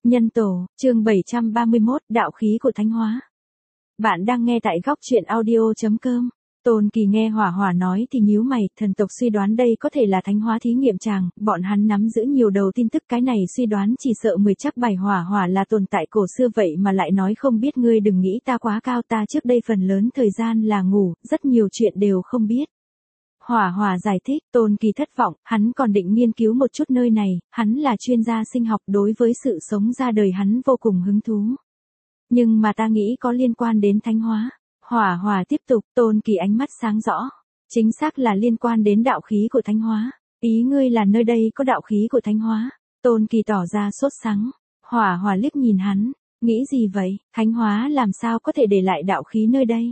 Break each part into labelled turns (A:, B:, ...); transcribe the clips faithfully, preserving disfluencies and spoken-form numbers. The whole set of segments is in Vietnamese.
A: Nhân tổ, chương bảy trăm ba mươi mốt, đạo khí của thánh hóa. Bạn đang nghe tại góc truyện audio chấm com. Tôn Kỳ nghe Hỏa Hỏa nói thì nhíu mày, thần tộc suy đoán đây có thể là thánh hóa thí nghiệm tràng, bọn hắn nắm giữ nhiều đầu tin tức, cái này suy đoán chỉ sợ mười chắc bài. Hỏa Hỏa là tồn tại cổ xưa vậy mà lại nói không biết. Ngươi đừng nghĩ ta quá cao, ta trước đây phần lớn thời gian là ngủ, rất nhiều chuyện đều không biết. Hỏa Hỏa giải thích. Tôn Kỳ thất vọng, hắn còn định nghiên cứu một chút nơi này, hắn là chuyên gia sinh học, đối với sự sống ra đời hắn vô cùng hứng thú. Nhưng mà ta nghĩ có liên quan đến thánh hóa. Hỏa Hỏa tiếp tục. Tôn Kỳ ánh mắt sáng rõ. Chính xác là liên quan đến đạo khí của thánh hóa. Ý ngươi là nơi đây có đạo khí của thánh hóa? Tôn Kỳ tỏ ra sốt sắng. Hỏa Hỏa liếc nhìn hắn. Nghĩ gì vậy? Thánh hóa làm sao có thể để lại đạo khí nơi đây?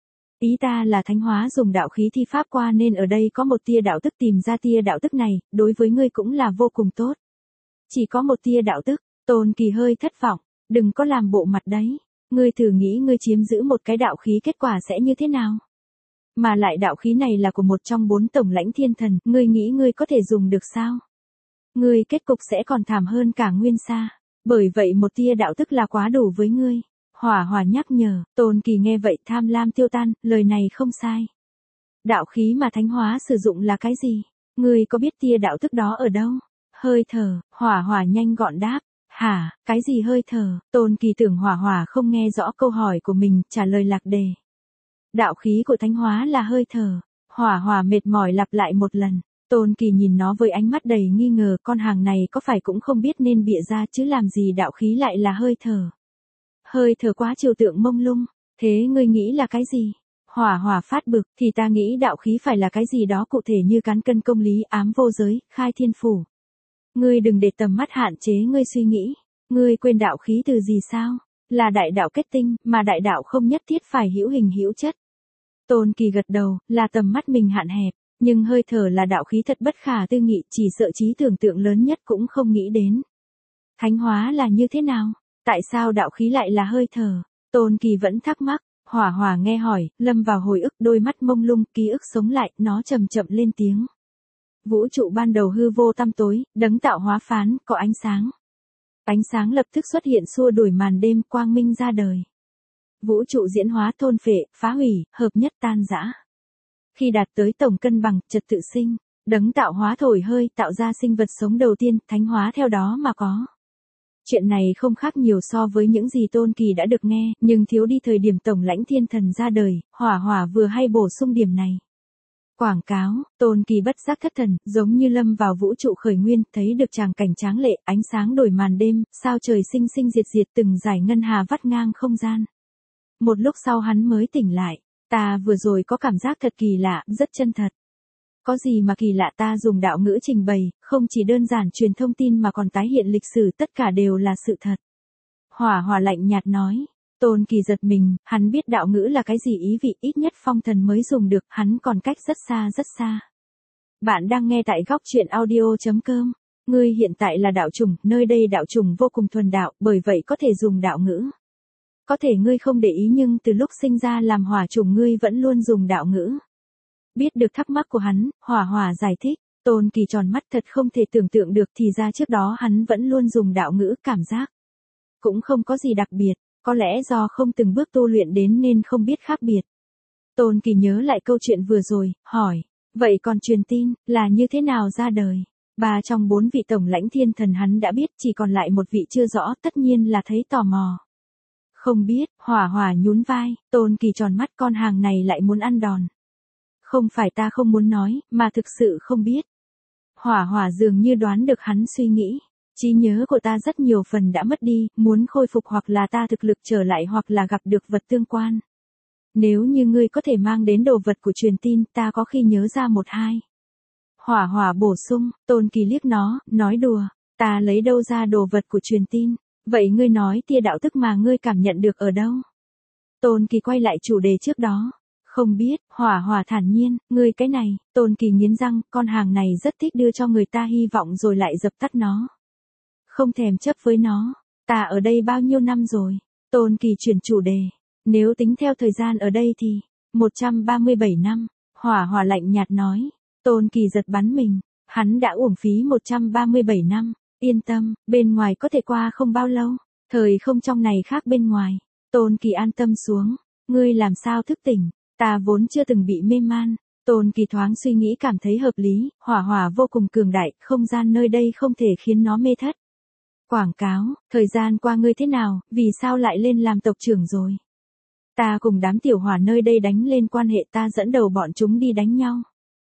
A: Ý ta là thánh hóa dùng đạo khí thi pháp qua nên ở đây có một tia đạo tức, tìm ra tia đạo tức này, đối với ngươi cũng là vô cùng tốt. Chỉ có một tia đạo tức. Tôn Kỳ hơi thất vọng. Đừng có làm bộ mặt đấy. Ngươi thử nghĩ ngươi chiếm giữ một cái đạo khí kết quả sẽ như thế nào? Mà lại đạo khí này là của một trong bốn tổng lãnh thiên thần, ngươi nghĩ ngươi có thể dùng được sao? Ngươi kết cục sẽ còn thảm hơn cả Nguyên Sa. Bởi vậy một tia đạo tức là quá đủ với ngươi. Hỏa Hỏa nhắc nhở. Tôn Kỳ nghe vậy tham lam tiêu tan, lời này không sai. Đạo khí mà thánh hóa sử dụng là cái gì? Ngươi có biết tia đạo tức đó ở đâu? Hơi thở. Hỏa Hỏa nhanh gọn đáp. Hả, cái gì hơi thở? Tôn Kỳ tưởng Hỏa Hỏa không nghe rõ câu hỏi của mình, trả lời lạc đề. Đạo khí của thánh hóa là hơi thở. Hỏa Hỏa mệt mỏi lặp lại một lần. Tôn Kỳ nhìn nó với ánh mắt đầy nghi ngờ, con hàng này có phải cũng không biết nên bịa ra chứ làm gì đạo khí lại là hơi thở. Hơi thở quá trừu tượng mông lung, thế ngươi nghĩ là cái gì? Hỏa Hỏa phát bực, thì ta nghĩ đạo khí phải là cái gì đó cụ thể như cán cân công lý, ám vô giới, khai thiên phủ. Ngươi đừng để tầm mắt hạn chế ngươi suy nghĩ. Ngươi quên đạo khí từ gì sao? Là đại đạo kết tinh, mà đại đạo không nhất thiết phải hữu hình hữu chất. Tôn Kỳ gật đầu, là tầm mắt mình hạn hẹp, nhưng hơi thở là đạo khí thật bất khả tư nghị, chỉ sợ trí tưởng tượng lớn nhất cũng không nghĩ đến. Thánh hóa là như thế nào? Tại sao đạo khí lại là hơi thở? Tôn Kỳ vẫn thắc mắc. Hỏa Hỏa nghe hỏi, lâm vào hồi ức, đôi mắt mông lung, ký ức sống lại, nó chậm chậm lên tiếng. Vũ trụ ban đầu hư vô tăm tối, đấng tạo hóa phán, có ánh sáng. Ánh sáng lập tức xuất hiện xua đuổi màn đêm, quang minh ra đời. Vũ trụ diễn hóa thôn phệ, phá hủy, hợp nhất tan rã. Khi đạt tới tổng cân bằng, trật tự sinh, đấng tạo hóa thổi hơi, tạo ra sinh vật sống đầu tiên, thánh hóa theo đó mà có. Chuyện này không khác nhiều so với những gì Tôn Kỳ đã được nghe, nhưng thiếu đi thời điểm tổng lãnh thiên thần ra đời. Hỏa Hỏa vừa hay bổ sung điểm này. Quảng cáo. Tôn Kỳ bất giác thất thần, giống như lâm vào vũ trụ khởi nguyên, thấy được tràng cảnh tráng lệ, ánh sáng đổi màn đêm, sao trời sinh sinh diệt diệt, từng dải ngân hà vắt ngang không gian. Một lúc sau hắn mới tỉnh lại. Ta vừa rồi có cảm giác thật kỳ lạ, rất chân thật. Có gì mà kỳ lạ? Ta dùng đạo ngữ trình bày, không chỉ đơn giản truyền thông tin mà còn tái hiện lịch sử, tất cả đều là sự thật. Hỏa Hỏa lạnh nhạt nói. Tôn Kỳ giật mình, hắn biết đạo ngữ là cái gì, ý vị ít nhất phong thần mới dùng được, hắn còn cách rất xa rất xa. Bạn đang nghe tại góc truyện audio chấm com. Ngươi hiện tại là đạo chủng, nơi đây đạo chủng vô cùng thuần đạo, bởi vậy có thể dùng đạo ngữ. Có thể ngươi không để ý nhưng từ lúc sinh ra làm hỏa chủng ngươi vẫn luôn dùng đạo ngữ. Biết được thắc mắc của hắn, Hỏa Hỏa giải thích. Tôn Kỳ tròn mắt, thật không thể tưởng tượng được, thì ra trước đó hắn vẫn luôn dùng đạo ngữ, cảm giác cũng không có gì đặc biệt. Có lẽ do không từng bước tu luyện đến nên không biết khác biệt. Tôn Kỳ nhớ lại câu chuyện vừa rồi, hỏi. Vậy còn truyền tin, là như thế nào ra đời? Ba trong bốn vị tổng lãnh thiên thần hắn đã biết, chỉ còn lại một vị chưa rõ, tất nhiên là thấy tò mò. Không biết. Hỏa Hỏa nhún vai. Tôn Kỳ tròn mắt, con hàng này lại muốn ăn đòn. Không phải ta không muốn nói, mà thực sự không biết. Hỏa Hỏa dường như đoán được hắn suy nghĩ. Trí nhớ của ta rất nhiều phần đã mất đi, muốn khôi phục hoặc là ta thực lực trở lại hoặc là gặp được vật tương quan. Nếu như ngươi có thể mang đến đồ vật của truyền tin, ta có khi nhớ ra một hai. Hỏa Hỏa bổ sung. Tôn Kỳ liếc nó, nói đùa. Ta lấy đâu ra đồ vật của truyền tin? Vậy ngươi nói tia đạo tức mà ngươi cảm nhận được ở đâu? Tôn Kỳ quay lại chủ đề trước đó. Không biết. Hỏa Hỏa thản nhiên. Ngươi cái này. Tôn Kỳ nghiến răng, con hàng này rất thích đưa cho người ta hy vọng rồi lại dập tắt nó. Không thèm chấp với nó. Ta ở đây bao nhiêu năm rồi? Tôn Kỳ chuyển chủ đề. Nếu tính theo thời gian ở đây thì một trăm ba mươi bảy năm. Hỏa Hỏa lạnh nhạt nói. Tôn Kỳ giật bắn mình. Hắn đã uổng phí một trăm ba mươi bảy năm. yên tâm, bên ngoài có thể qua không bao lâu, thời không trong này khác bên ngoài. Tôn Kỳ an tâm xuống, ngươi làm sao thức tỉnh, ta vốn chưa từng bị mê man. Tôn Kỳ thoáng suy nghĩ cảm thấy hợp lý, hỏa hỏa vô cùng cường đại, không gian nơi đây không thể khiến nó mê thất. Quảng cáo, thời gian qua ngươi thế nào, vì sao lại lên làm tộc trưởng rồi? Ta cùng đám tiểu hỏa nơi đây đánh lên quan hệ, ta dẫn đầu bọn chúng đi đánh nhau.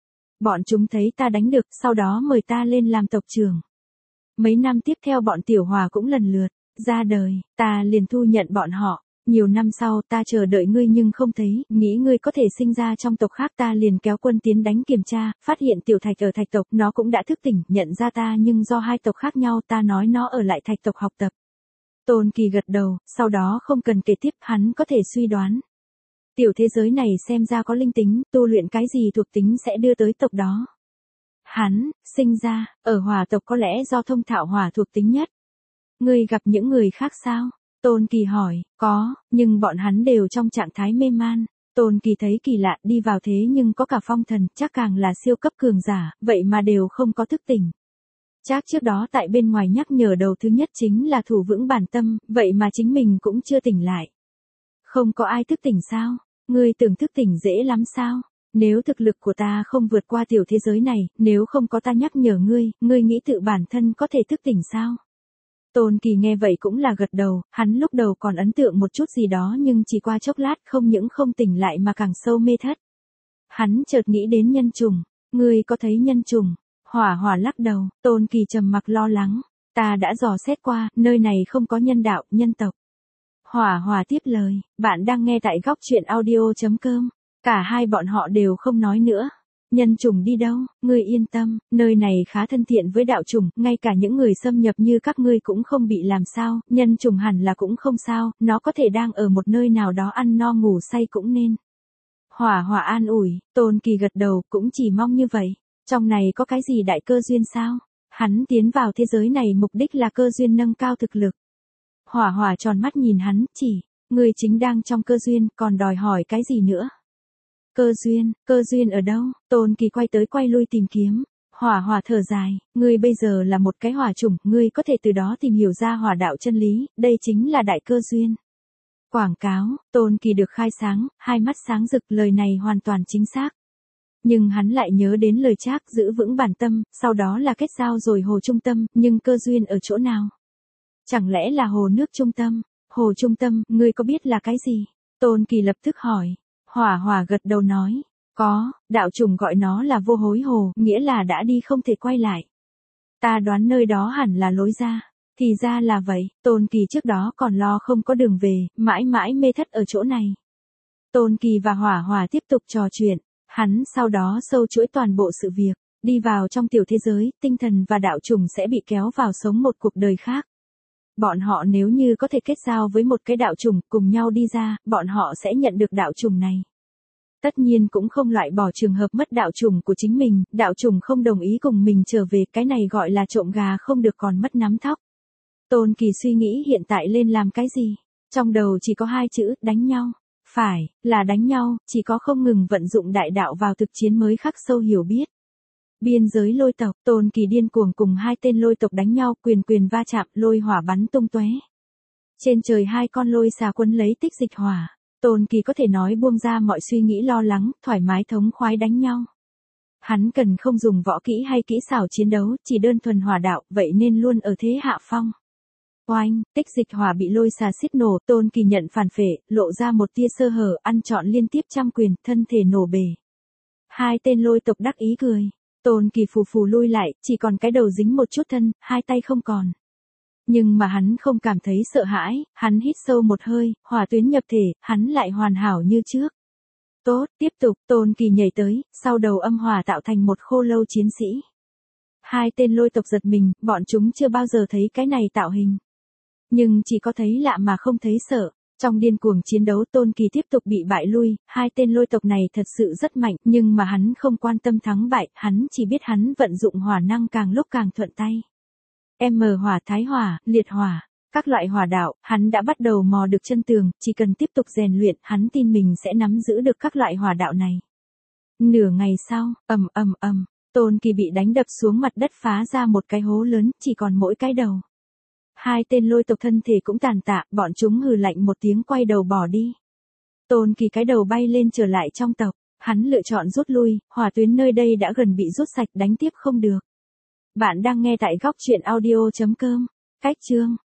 A: Bọn chúng thấy ta đánh được, sau đó mời ta lên làm tộc trưởng. Mấy năm tiếp theo bọn tiểu hỏa cũng lần lượt ra đời, ta liền thu nhận bọn họ. Nhiều năm sau ta chờ đợi ngươi nhưng không thấy, nghĩ ngươi có thể sinh ra trong tộc khác, ta liền kéo quân tiến đánh kiểm tra, phát hiện tiểu thạch ở thạch tộc, nó cũng đã thức tỉnh, nhận ra ta nhưng do hai tộc khác nhau, ta nói nó ở lại thạch tộc học tập. Tôn Kỳ gật đầu, sau đó không cần kể tiếp, hắn có thể suy đoán. Tiểu thế giới này xem ra có linh tính, tu luyện cái gì thuộc tính sẽ đưa tới tộc đó. Hắn, sinh ra, ở hỏa tộc có lẽ do thông thạo hỏa thuộc tính nhất. Ngươi gặp những người khác sao? Tôn Kỳ hỏi, có, nhưng bọn hắn đều trong trạng thái mê man. Tôn Kỳ thấy kỳ lạ, đi vào thế nhưng có cả phong thần, chắc càng là siêu cấp cường giả, vậy mà đều không có thức tỉnh. Chắc trước đó tại bên ngoài nhắc nhở đầu thứ nhất chính là thủ vững bản tâm, vậy mà chính mình cũng chưa tỉnh lại. Không có ai thức tỉnh sao? Ngươi tưởng thức tỉnh dễ lắm sao? Nếu thực lực của ta không vượt qua tiểu thế giới này, nếu không có ta nhắc nhở ngươi, ngươi nghĩ tự bản thân có thể thức tỉnh sao? Tôn Kỳ nghe vậy cũng là gật đầu, hắn lúc đầu còn ấn tượng một chút gì đó nhưng chỉ qua chốc lát không những không tỉnh lại mà càng sâu mê thất. Hắn chợt nghĩ đến nhân trùng, ngươi có thấy nhân trùng? Hỏa Hỏa lắc đầu, Tôn Kỳ trầm mặc lo lắng, ta đã dò xét qua, nơi này không có nhân đạo, nhân tộc. Hỏa Hỏa tiếp lời, bạn đang nghe tại góc truyện audio chấm com, cả hai bọn họ đều không nói nữa. Nhân trùng đi đâu, ngươi yên tâm, nơi này khá thân thiện với đạo trùng, ngay cả những người xâm nhập như các ngươi cũng không bị làm sao, nhân trùng hẳn là cũng không sao, nó có thể đang ở một nơi nào đó ăn no ngủ say cũng nên. Hỏa Hỏa an ủi, Tôn Kỳ gật đầu, cũng chỉ mong như vậy. Trong này có cái gì đại cơ duyên sao? Hắn tiến vào thế giới này mục đích là cơ duyên nâng cao thực lực. Hỏa Hỏa tròn mắt nhìn hắn, chỉ, ngươi chính đang trong cơ duyên, còn đòi hỏi cái gì nữa? Cơ duyên, cơ duyên ở đâu? Tôn Kỳ quay tới quay lui tìm kiếm. Hỏa Hỏa thở dài, ngươi bây giờ là một cái hỏa chủng, ngươi có thể từ đó tìm hiểu ra hỏa đạo chân lý, đây chính là đại cơ duyên. Quảng cáo, Tôn Kỳ được khai sáng, hai mắt sáng rực, lời này hoàn toàn chính xác. Nhưng hắn lại nhớ đến lời Trác giữ vững bản tâm, sau đó là kết giao rồi hồ trung tâm, nhưng cơ duyên ở chỗ nào? Chẳng lẽ là hồ nước trung tâm? Hồ trung tâm, ngươi có biết là cái gì? Tôn Kỳ lập tức hỏi. Hỏa Hỏa gật đầu nói, có, đạo trùng gọi nó là vô hối hồ, nghĩa là đã đi không thể quay lại. Ta đoán nơi đó hẳn là lối ra. Thì ra là vậy, Tôn Kỳ trước đó còn lo không có đường về, mãi mãi mê thất ở chỗ này. Tôn Kỳ và Hỏa Hỏa tiếp tục trò chuyện, hắn sau đó sâu chuỗi toàn bộ sự việc, đi vào trong tiểu thế giới, tinh thần và đạo trùng sẽ bị kéo vào sống một cuộc đời khác. Bọn họ nếu như có thể kết giao với một cái đạo trùng, cùng nhau đi ra, bọn họ sẽ nhận được đạo trùng này. Tất nhiên cũng không loại bỏ trường hợp mất đạo trùng của chính mình, đạo trùng không đồng ý cùng mình trở về, cái này gọi là trộm gà không được còn mất nắm thóc. Tôn Kỳ suy nghĩ hiện tại lên làm cái gì? Trong đầu chỉ có hai chữ, đánh nhau. Phải, là đánh nhau, chỉ có không ngừng vận dụng đại đạo vào thực chiến mới khắc sâu hiểu biết. Biên giới lôi tộc, Tôn Kỳ điên cuồng cùng hai tên lôi tộc đánh nhau, quyền quyền va chạm, lôi hỏa bắn tung tóe. Trên trời hai con lôi xà quấn lấy tích dịch hỏa, Tôn Kỳ có thể nói buông ra mọi suy nghĩ lo lắng, thoải mái thống khoái đánh nhau. Hắn cần không dùng võ kỹ hay kỹ xảo chiến đấu, chỉ đơn thuần hỏa đạo, vậy nên luôn ở thế hạ phong. Oanh, tích dịch hỏa bị lôi xà xiết nổ, Tôn Kỳ nhận phản phệ, lộ ra một tia sơ hở, ăn trọn liên tiếp trăm quyền, thân thể nổ bể. Hai tên lôi tộc đắc ý cười. Tôn Kỳ phù phù lui lại, chỉ còn cái đầu dính một chút thân, hai tay không còn. Nhưng mà hắn không cảm thấy sợ hãi, hắn hít sâu một hơi, hỏa tuyến nhập thể, hắn lại hoàn hảo như trước. Tốt, tiếp tục, Tôn Kỳ nhảy tới, sau đầu âm hỏa tạo thành một khô lâu chiến sĩ. Hai tên lôi tộc giật mình, bọn chúng chưa bao giờ thấy cái này tạo hình. Nhưng chỉ có thấy lạ mà không thấy sợ. Trong điên cuồng chiến đấu Tôn Kỳ tiếp tục bị bại lui, hai tên lôi tộc này thật sự rất mạnh, nhưng mà hắn không quan tâm thắng bại, hắn chỉ biết hắn vận dụng hỏa năng càng lúc càng thuận tay. M hỏa, thái hỏa, liệt hỏa, các loại hỏa đạo, hắn đã bắt đầu mò được chân tường, chỉ cần tiếp tục rèn luyện, hắn tin mình sẽ nắm giữ được các loại hỏa đạo này. Nửa ngày sau, ầm ầm ầm, Tôn Kỳ bị đánh đập xuống mặt đất phá ra một cái hố lớn, chỉ còn mỗi cái đầu. Hai tên lôi tộc thân thể cũng tàn tạ, bọn chúng hừ lạnh một tiếng quay đầu bỏ đi. Tôn Kỳ cái đầu bay lên trở lại trong tộc, hắn lựa chọn rút lui, hỏa tuyến nơi đây đã gần bị rút sạch, đánh tiếp không được. Bạn đang nghe tại góc truyện audio chấm com. Cách chương